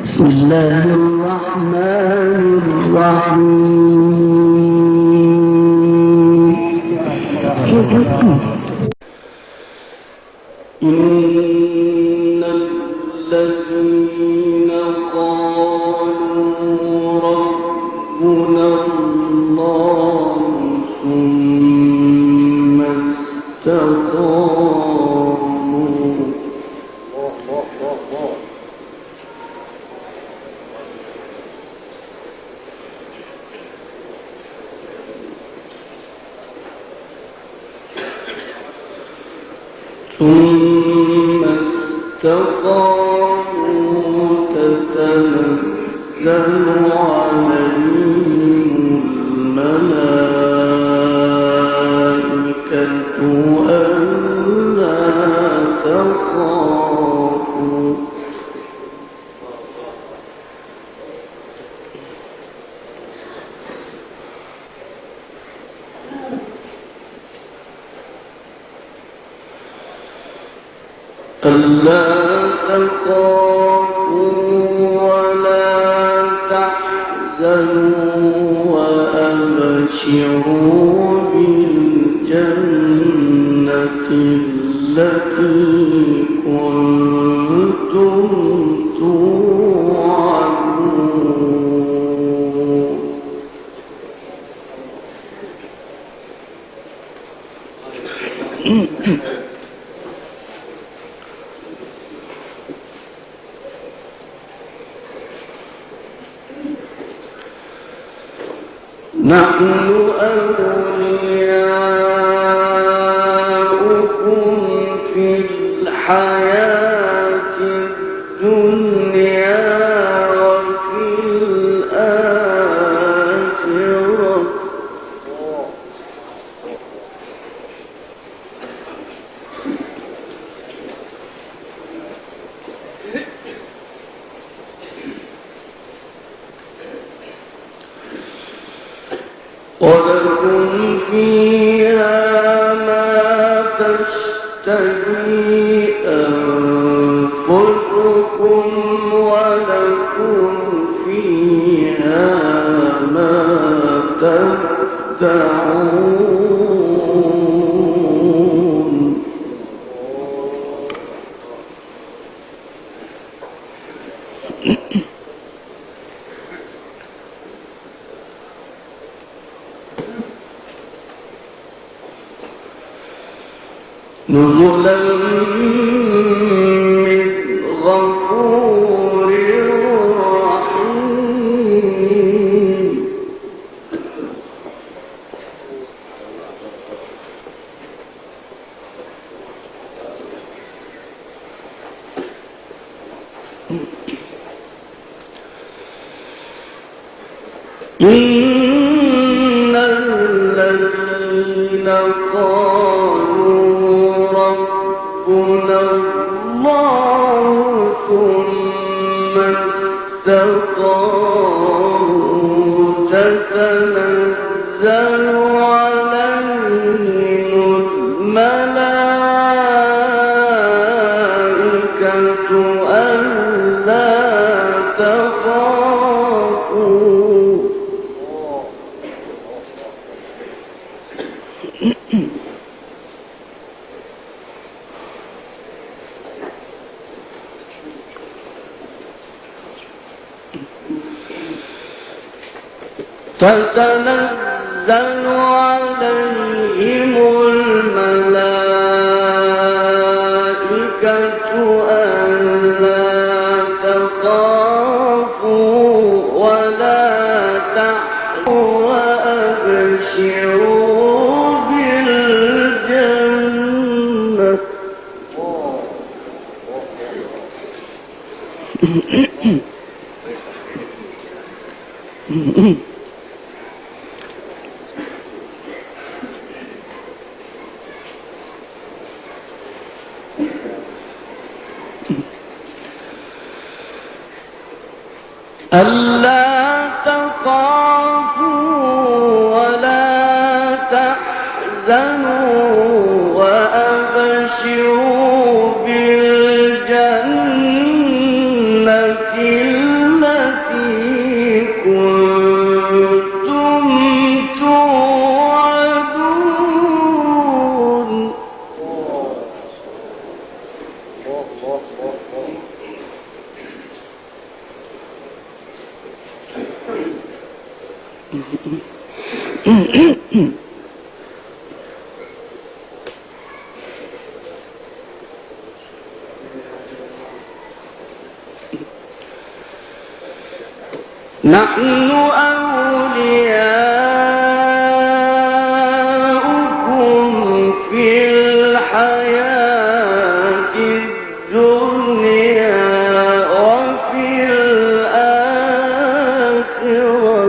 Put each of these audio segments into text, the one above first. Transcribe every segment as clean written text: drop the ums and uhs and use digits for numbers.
بسم الله الرحمن الرحيم إن الذين قالوا ربنا الله ثم استقاموا تتنزل عليهم الملائكة ألا تخافوا ولا تحزنوا وأبشروا بالجنة التي كنتم توعدون نحن أولياؤكم في الحياة الدنيا وفي الآخرة ولكم فيها ما تشتهي أنفسكم ولكم فيها ما تدعون نزلا من غفور رحيم إن الذين قالوا ربنا الله ثم استقاموا تتنزل عليهم الملائكة ألا تخافوا تتنزل عليهم الملائكة ألا تخافوا ولا تحزنوا وأبشروا بالجنة ألا تخافوا ولا تحزنوا وأبشروا بالجنة نحن أولياؤكم في الحياة الدنيا وفي الآخرة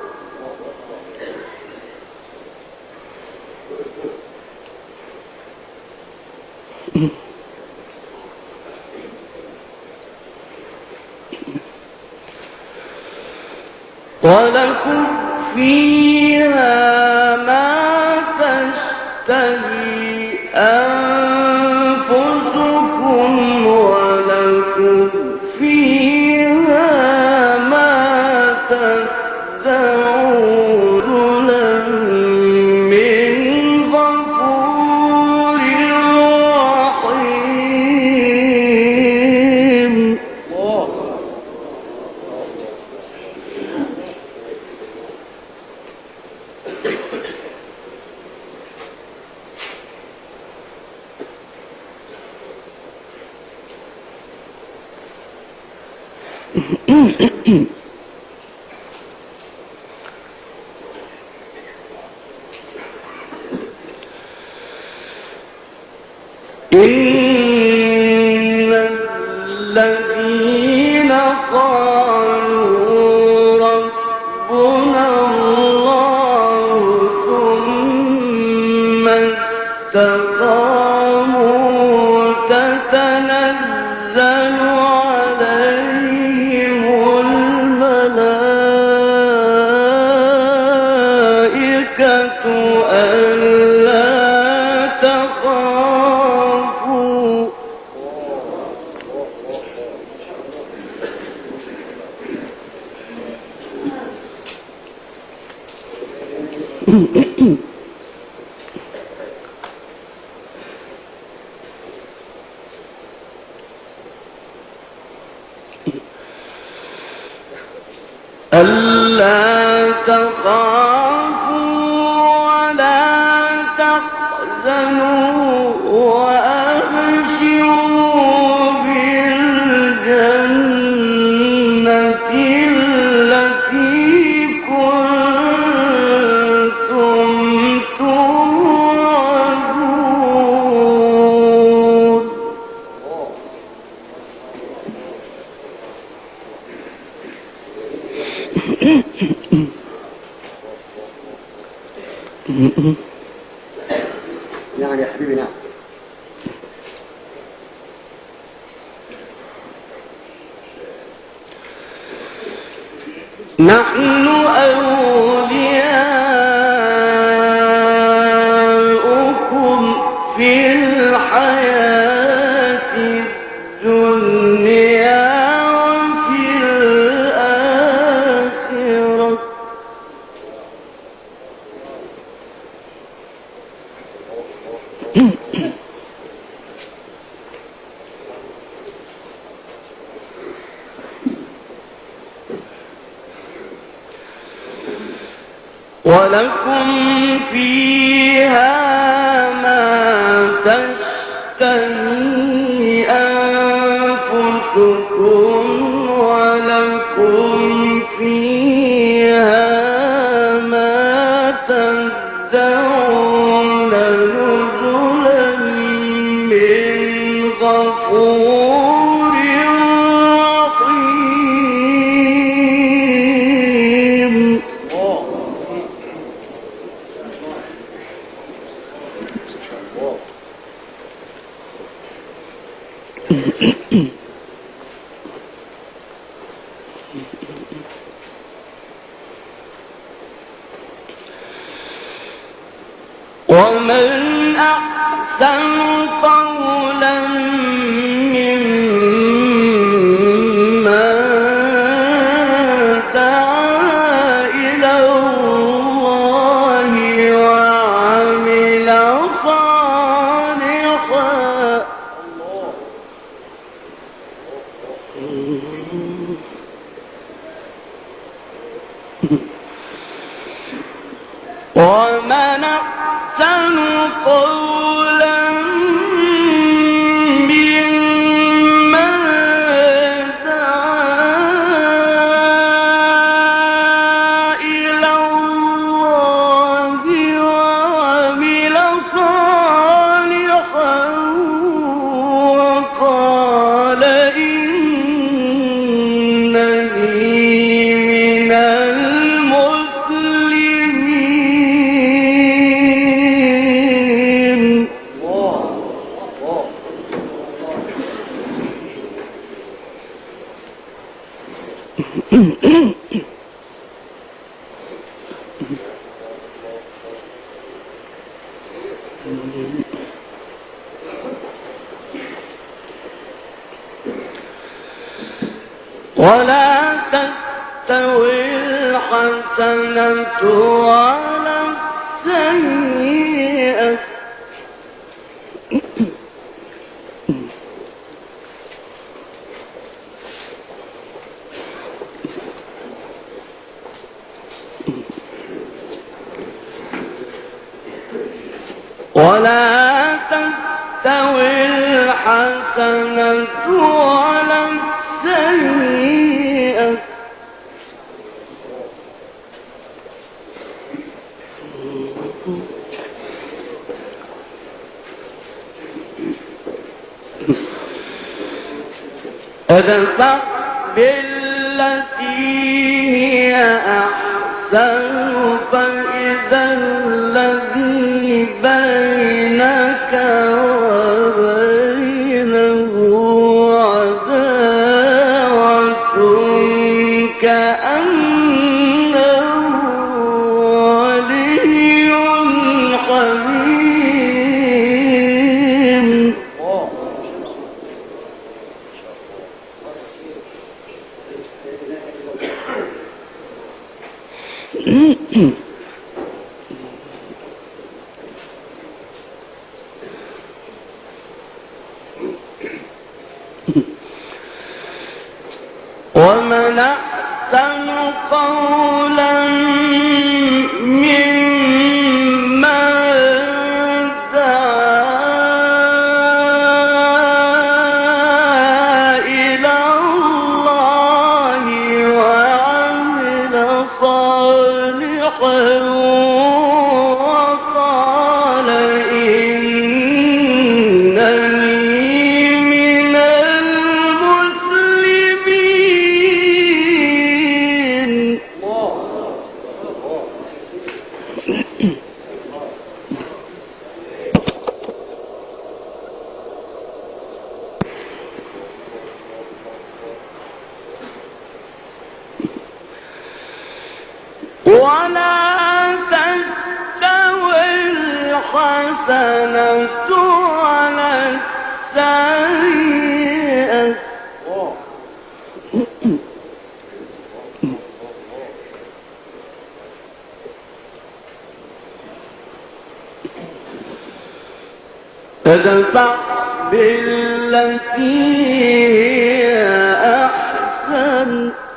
ولكم فيها ما تشتهي أنفسكم ولكم فيها ما تدعون من غفور رحيم. إن الذين قالوا ربنا الله ثم استقاموا تتنزل عليهم الملائكة ألا تخافوا ألا تخافوا ولا تحزنوا وأبشروا بالجنة التي كنتم توعدون. نعم يا حبيبي نعم. نحن أولياؤكم في الحياة الدنيا وفي الآخرة ولكم فيها ما تشتهي أنفسكم ولكم فيها ما تدعون نزلا من غفور رحيم. ومن أحسن قولا ممن دعا إلى الله وعمل صالحا ومن أحسن قولا ممن دعا إلى الله وعمل صالحا وقال إنني من المسلمين. ولا تستوي الحسنة ولا السيئة ولا تستوي الحسنة ولا السيئة ادفع بالتي هي أحسن فإذا الذي بينك وبينه عداوة كأنه ولي حميم. ومن أحسن قولا ممن دعا إلى الله وعمل صالحا وقال إنني من المسلمين. ولا تستوي الحسنة ولا السيئة ادفع بالتي هي أحسن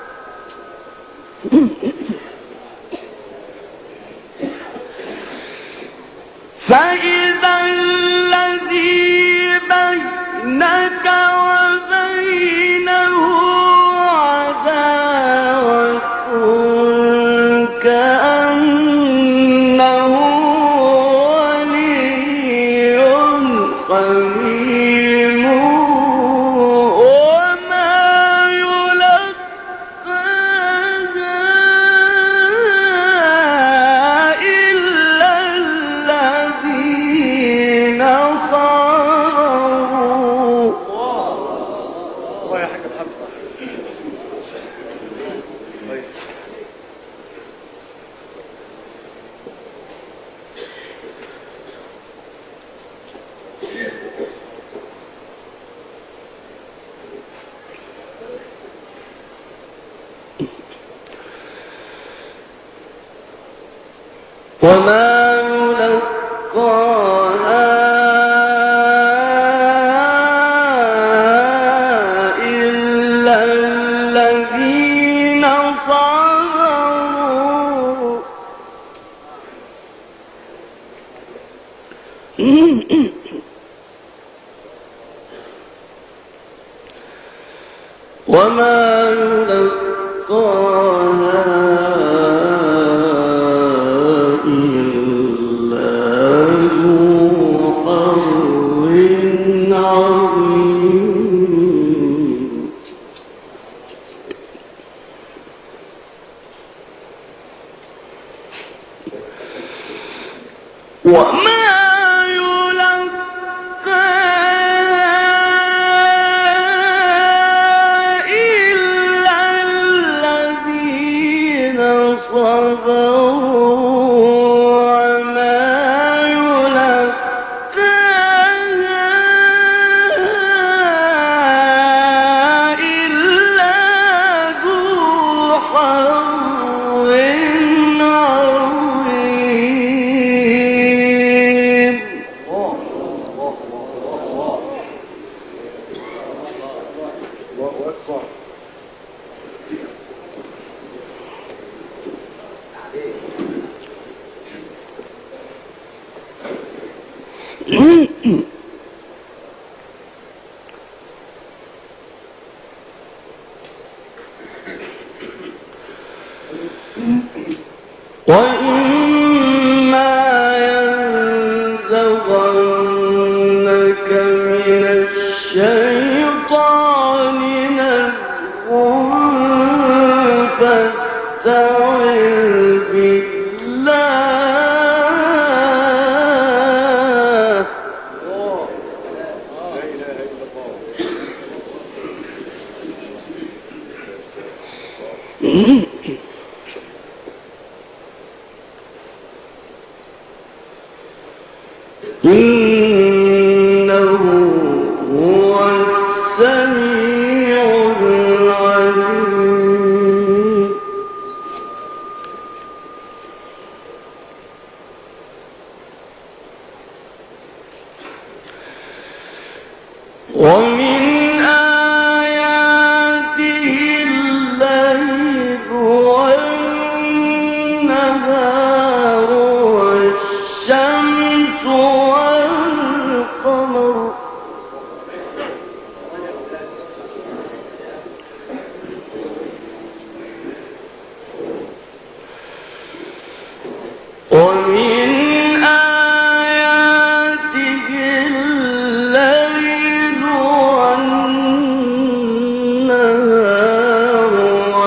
فإذا الذي بينك وبينه عداوة كأنه ولي حميم وما يلقاها إلا الذين صبروا. الله يا حاج محمد. وما يلقاها إلا الذين صبروا وما يلقاها إلا ذو حظ عظيم وما وإما ينزغنك من الشيطان نزغ فاستعذ بالله إنه هو السميع العليم ومن آياته الليل والنهار والشمس والقمر ومن آياته الليل والنهار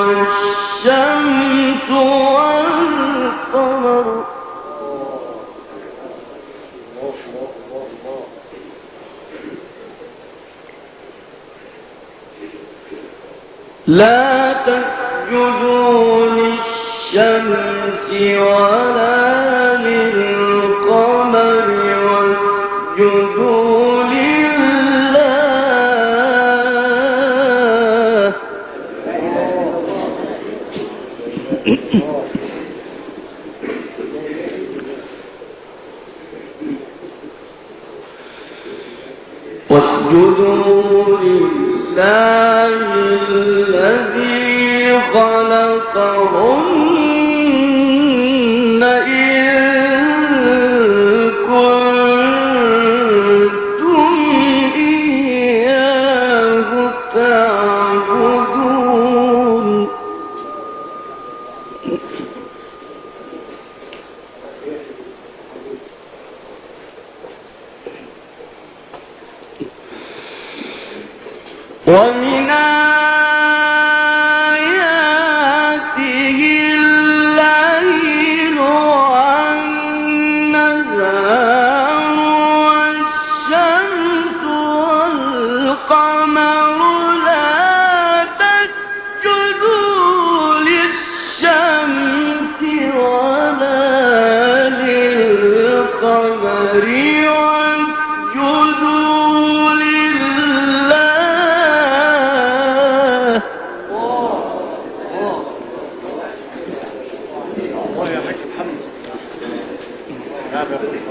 والشمس والقمر لا تسجدوا للشمس ولا للقمر واسجدوا لله واسجدوا لله الذي خلقهن إن كنتم إياه تعبدون ومن آياته الليل والنهار والشمس والقمر لا تسجدوا للشمس ولا للقمر واسجدوا لله الله يا حاج محمد. نعم يا أخي.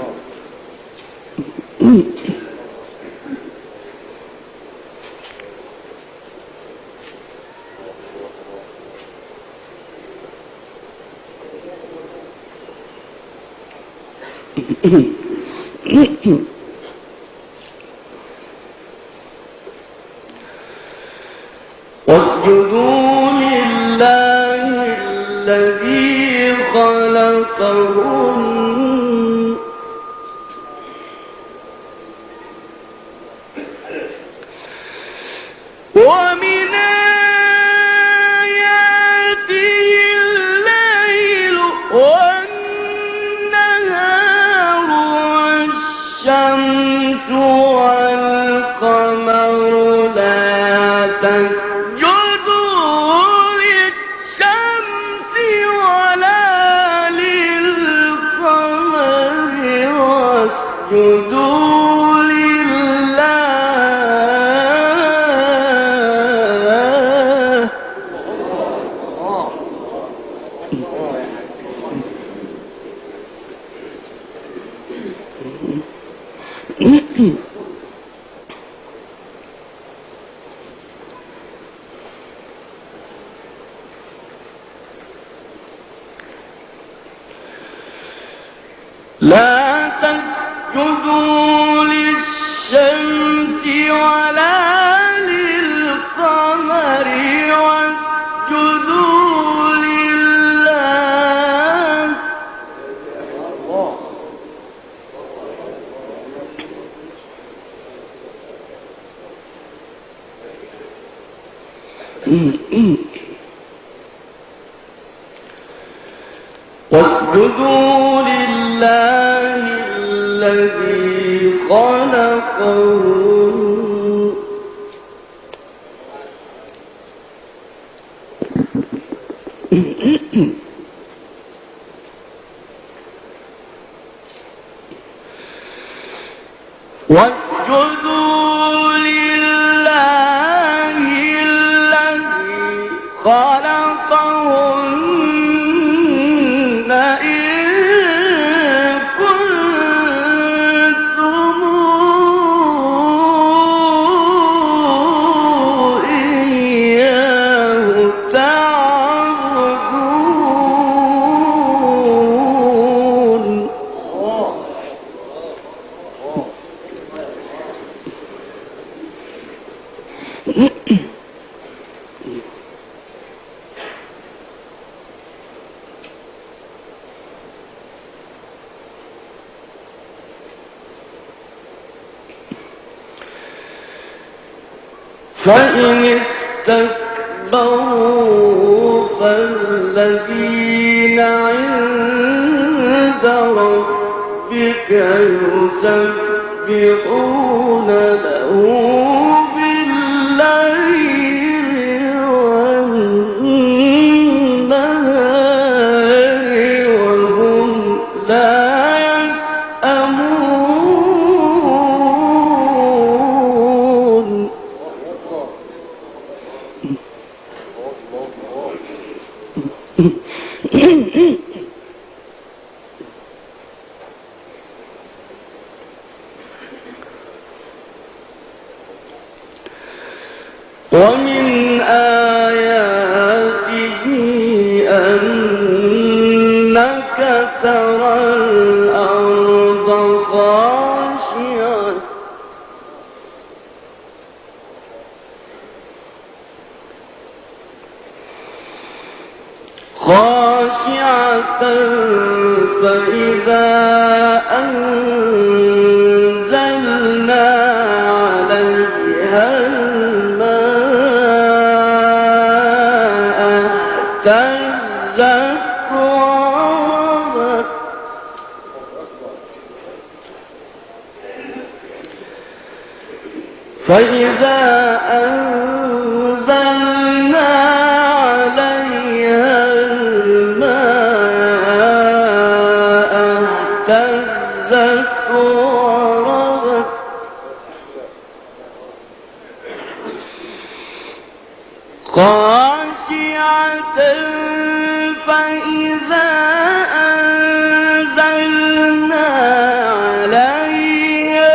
واسجدوا واسجدوا لله الذي خلقهن ومن آياته الليل والنهار والشمس والقمر لا تسجدوا للشمس ولا للقمر واسجدوا لله لا تسجدوا للشمس ولا للقمر واسجدوا لله واسجدوا لله الذي خلقهن واسجدوا لله الذي خلقهن إن كنتم إياه تعبدون فإن استكبروا فالذين عند ربك يسبحون له بالليل والنهار وهم لا يسأمون ومن آياته أنك ترى الأرض خاشعة فإذا أنزلنا عليها الماء اهتزت وربت فإذا أنزلنا عليها الماء اهتزت وربت خاشعة فإذا أنزلنا عليها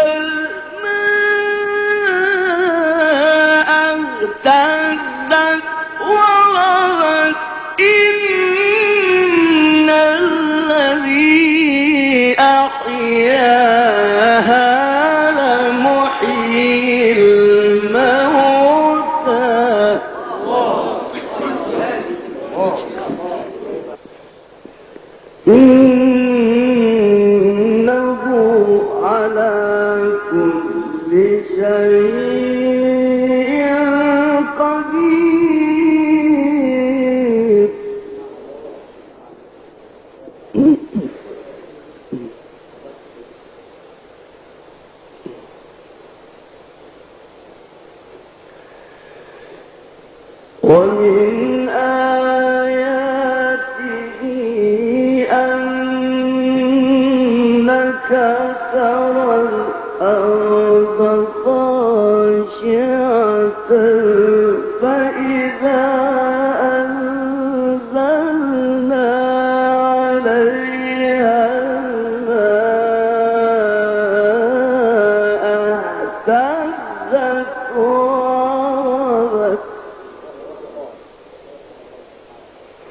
الماء اهتزت وربت إن الذي أحياها لمحيي الموتى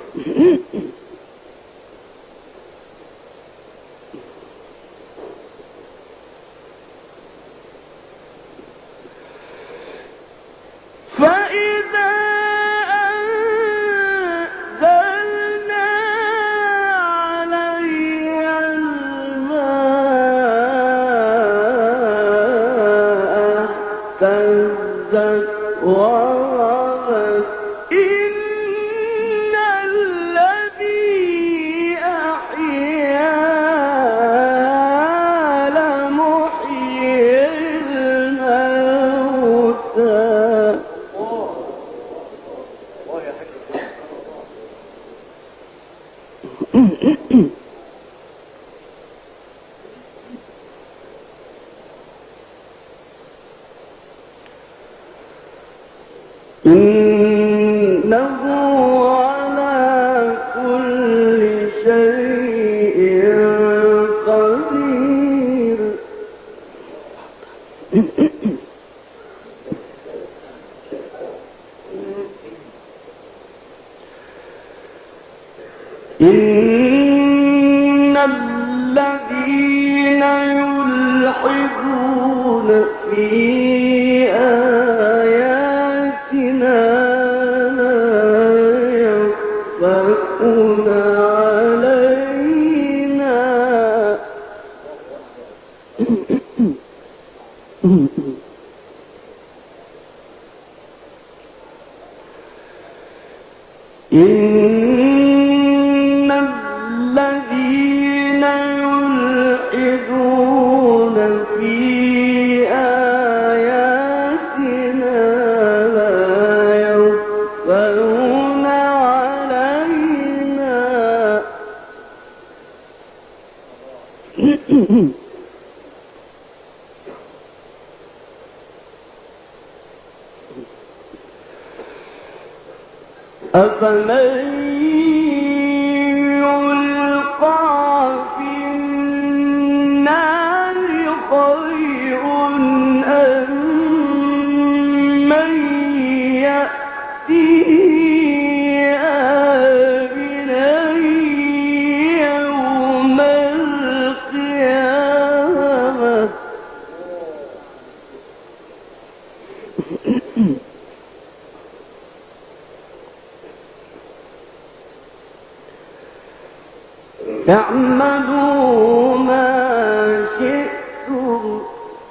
فإذا أنزلنا علي الماء اهتزت وربت إن الذي أحياها لمحيي الموتى إنه على كل شيء قدير إن الذين يلحدون في آياتنا لا يخفون علينا إن الذين يلحدون في آياتنا لا يخفون علينا أفمن يلقى في النار خير أم من يأتي آمنا يوم القيامة اعملوا ما شئتم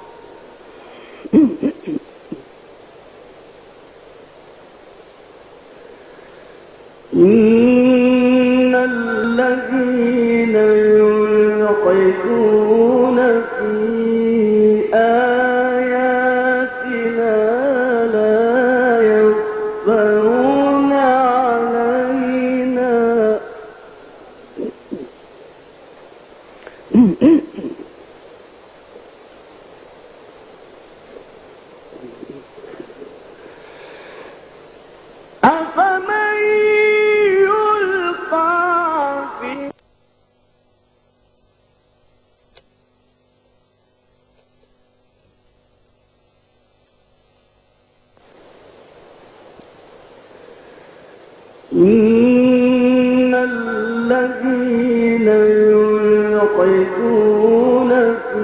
إن الذين يلحدون في آياتنا لا يخفون علينا أفمن يلقى في إن الذين يلحدون في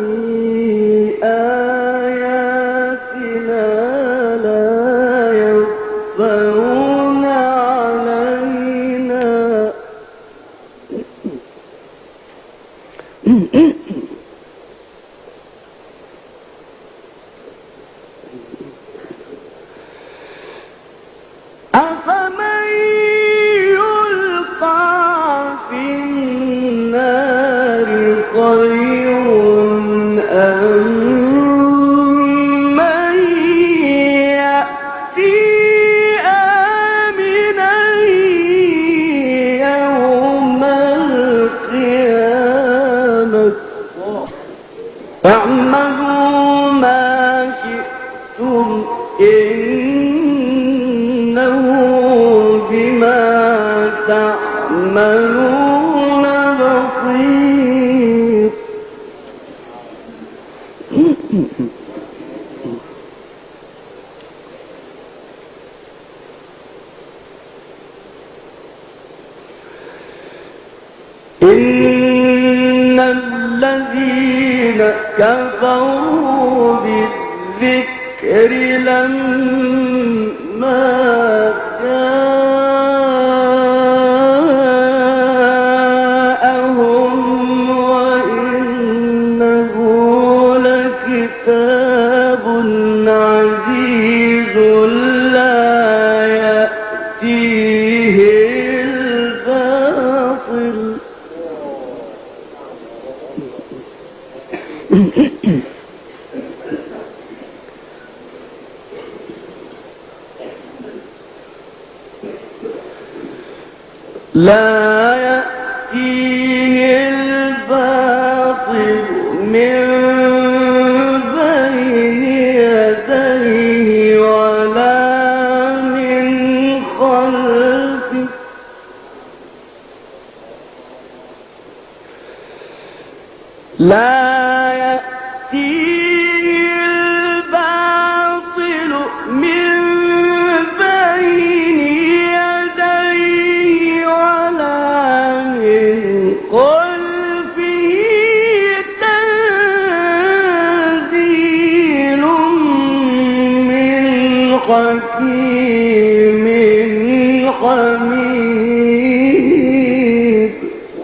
آياتنا لا يخفون علينا أفمن يلقى في النار خير أم من يأتي آمنا يوم القيامة اعملوا ما شئتم إنه بما تعملون بصير إن الذين كفروا بالذكر لما جاءهم وإنه لكتاب عزيز لا يأتيه الباطل لا يأتيه الباطل من بين يديه ولا من خلفه لا يأتيه الباطل من بين يديه ولا من خلفه تنزيل من حكيم حميد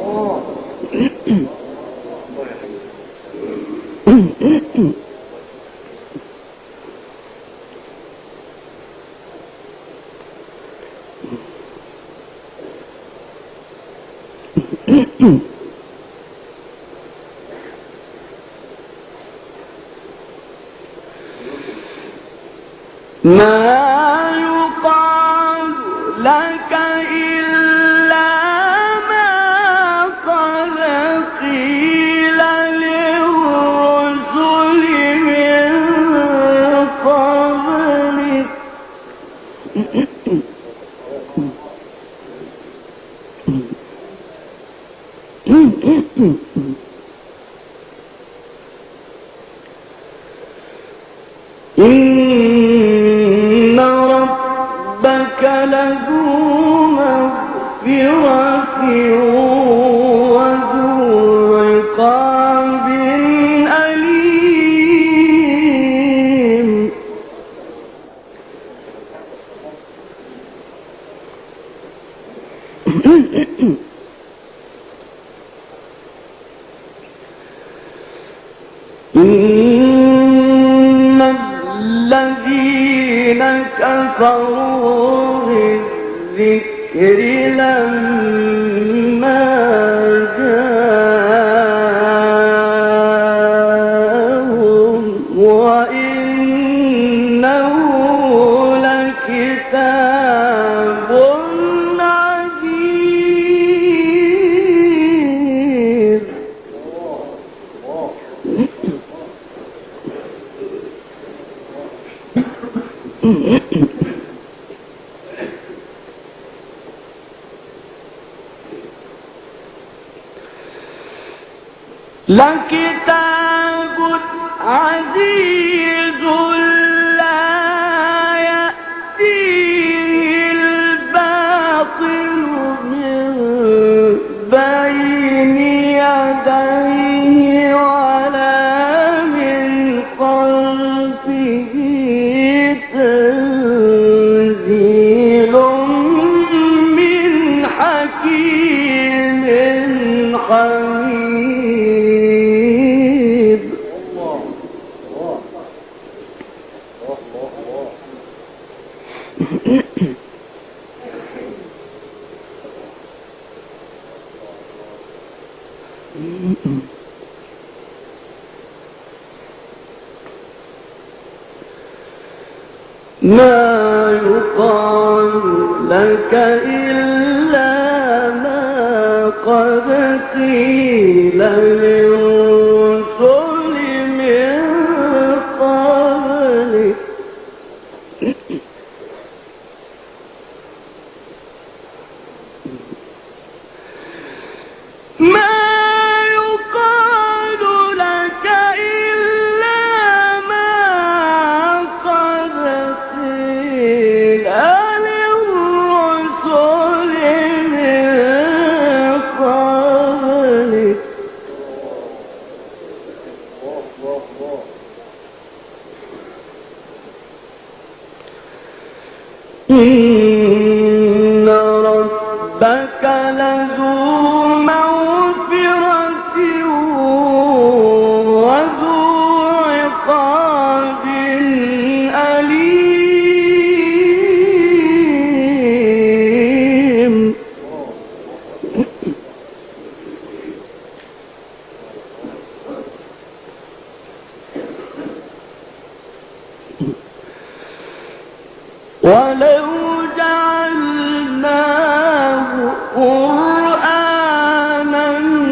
ما يقال لك إلا ما قد قيل للرسل من قبلك إن ربك لذو مغفرة وذو عقاب أليم إن الذين كفروا بالذكر لما جاءهم وإنه لكتاب عزيز لكتاب عزيز لا يأتيه الباطل من بين يديه ولا من خلفه تنزيل من حكيم حميد ما يقال لك إلا ما قد قيل للرسل من قبلك ما يقال لك إلا ما قد قيل للرسل من قبلك ربك لذو مغفرة وذو عقاب أليم ولو جعلناه قرآنا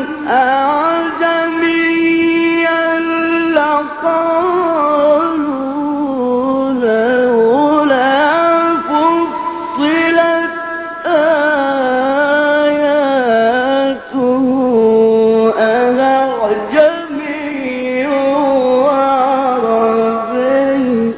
أعجميا لقالوا لولا فصلت آياته أعجمي وعربي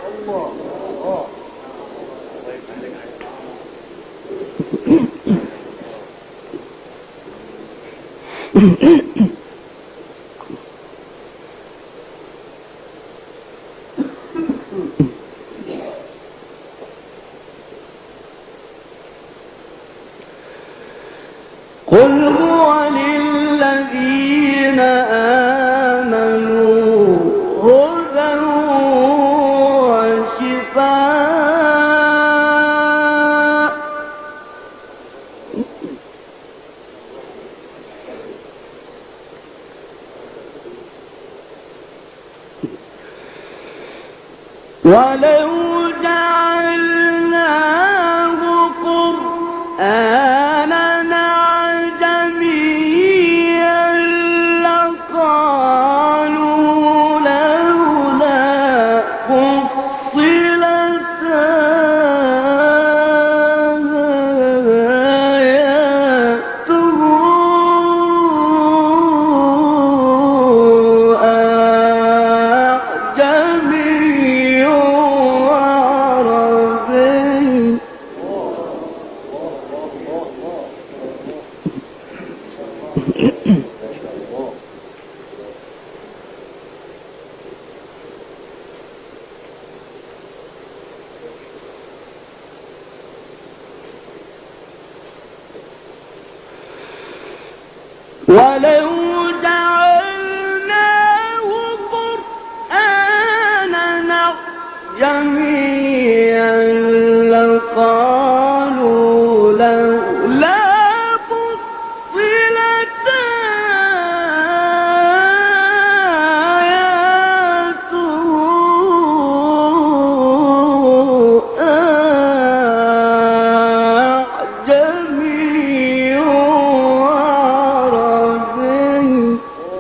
قل هو للذين آمنوا هدى وشفاء ولو جعلناه قرآنا أعجميا لقالوا لولا فصلت آياته أعجمي وعربي ولو جعلناه قرآنا أعجميا لقالوا لولا فصلت آياته أعجمي وعربي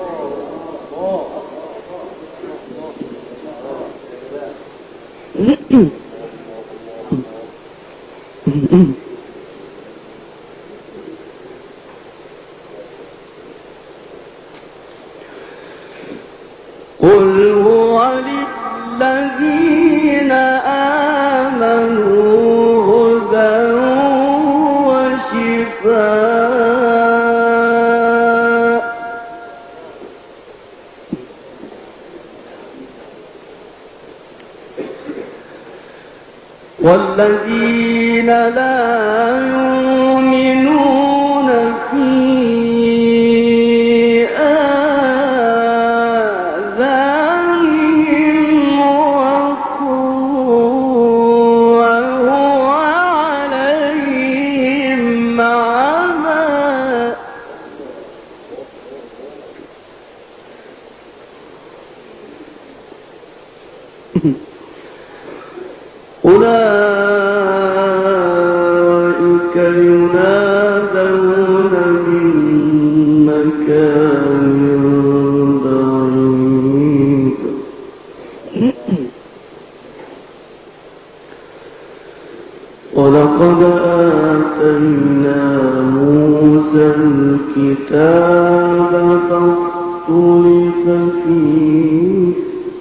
قل هو للذين آمنوا هدى وشفاء والذين لا يؤمنون في آذانهم وقر وهو عليهم عمى أولئك ينادون من مكان بعيد ولقد آتينا موسى الكتاب فاختلف فيه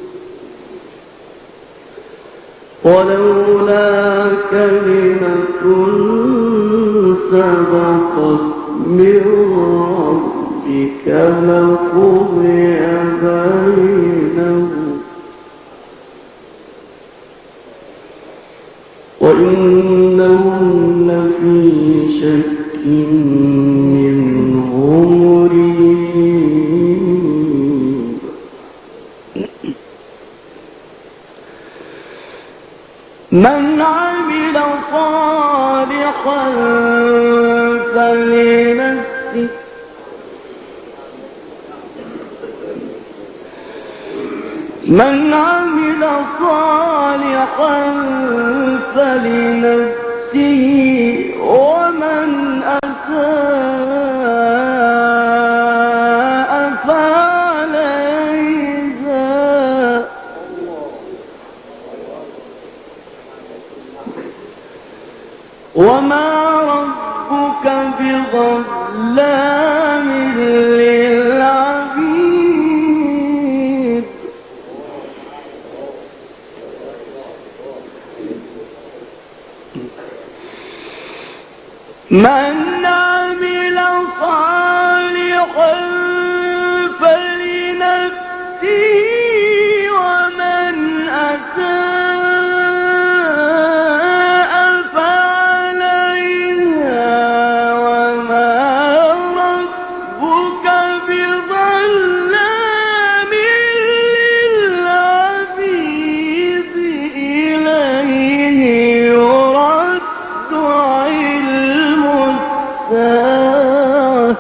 ولولا كلمة سبقت من ربك لقضي بينهم وإنهم لفي شك منه مريب من عمل صالحا فلنفسه من عمل صالحا فلنفسه ومن أساء فعليها وما ربك بظلام للعبيد من عمل صالحا فلنفسه ومن أساء فعليها وما ربك بظلام للعبيد إليه يرد علم الساعة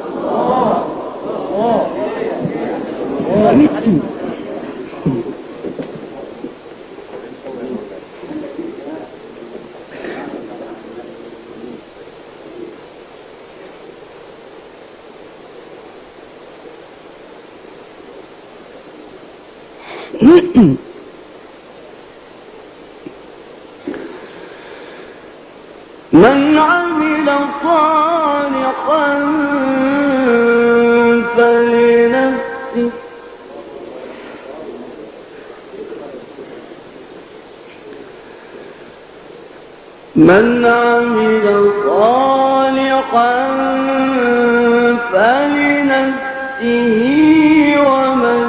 من عمل صالحا فلنفسه من عمل صالحا فلنفسه ومن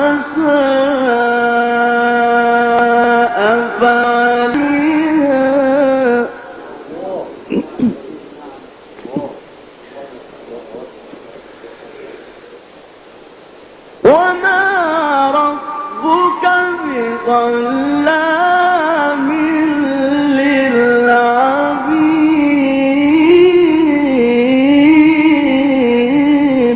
أساء فعليها وما ربك بظلام للعبيد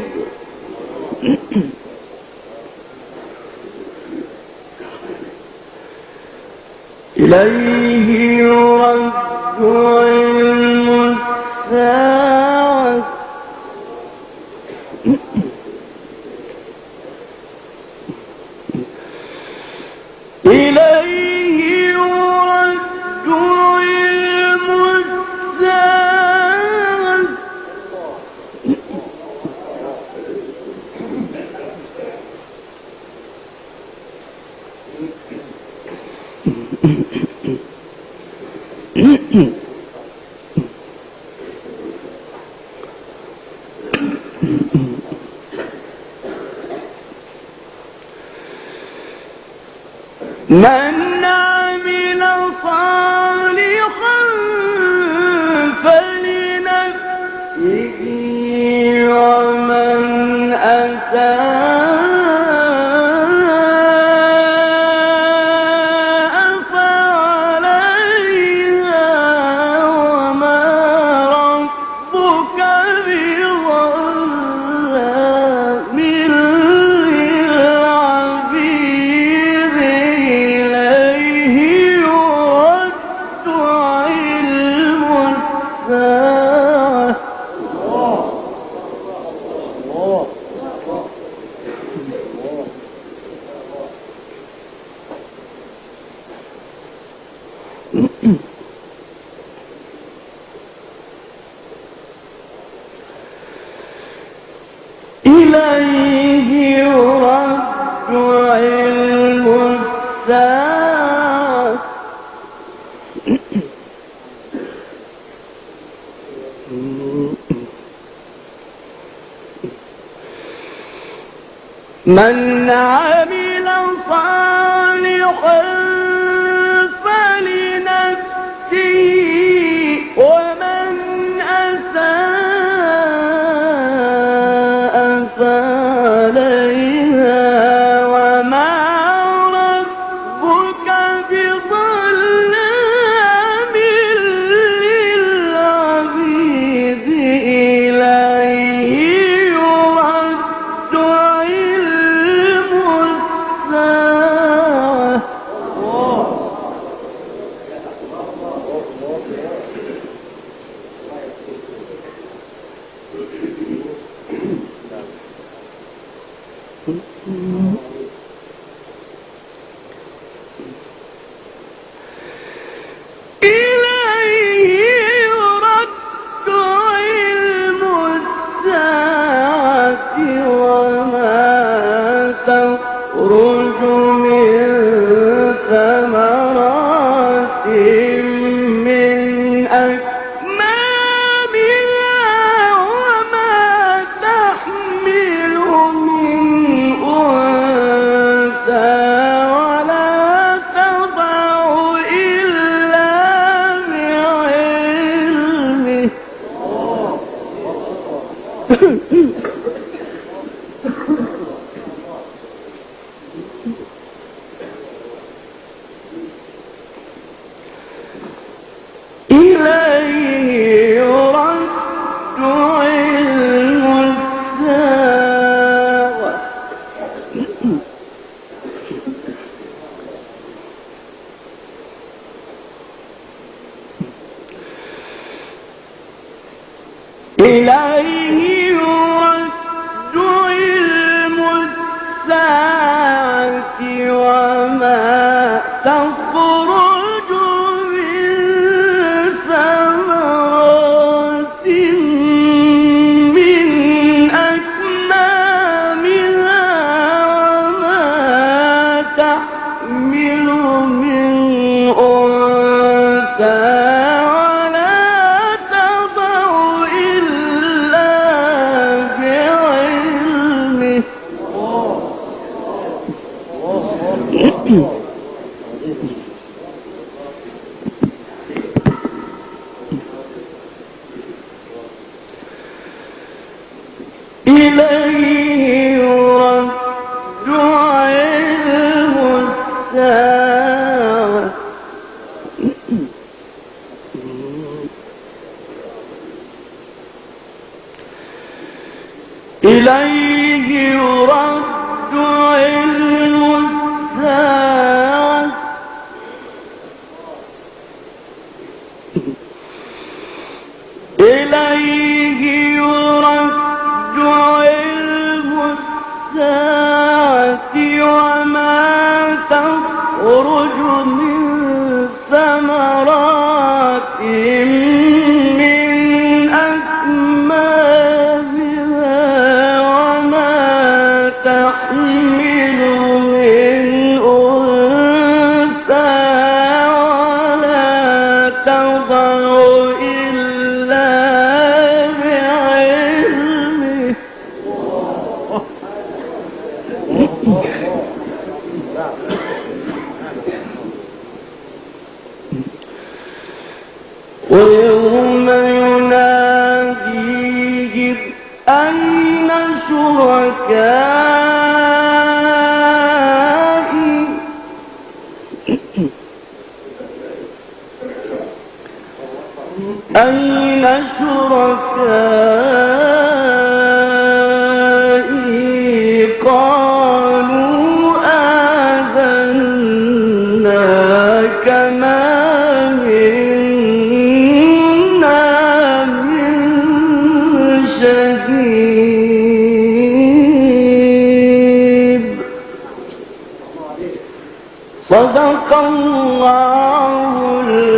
إليه يرد علم الساعة إليه يرد علم الساعة من عمل صالحا فلنفسه ومن أساء فعليها وما ربك بظلام للعبيد إليه يرد علم الساعة إليه يرد علم الساعة من عمل صالحا فلنفسه ومن أساء إليه يرد علم الساعة وما تخرج من ثمرات من أكمامها وما تحمل من أنثى إليه يرد علم الساعة إليه يرد علم الساعة إليه يرد علم الساعة وما تخرج من ثمرات من أكمامها وما تحمل من أنثى ولا تضع إلا بعلمه ويوم يناديهم أين شركائي أين شركائي قالوا آذناك ما منا من شهيد صدق الله